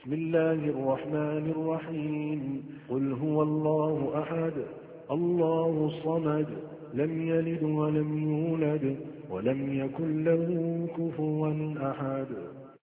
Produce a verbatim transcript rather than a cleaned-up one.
بسم الله الرحمن الرحيم قل هو الله أحد الله الصمد لم يلد ولم يولد ولم يكن له كفوا أحد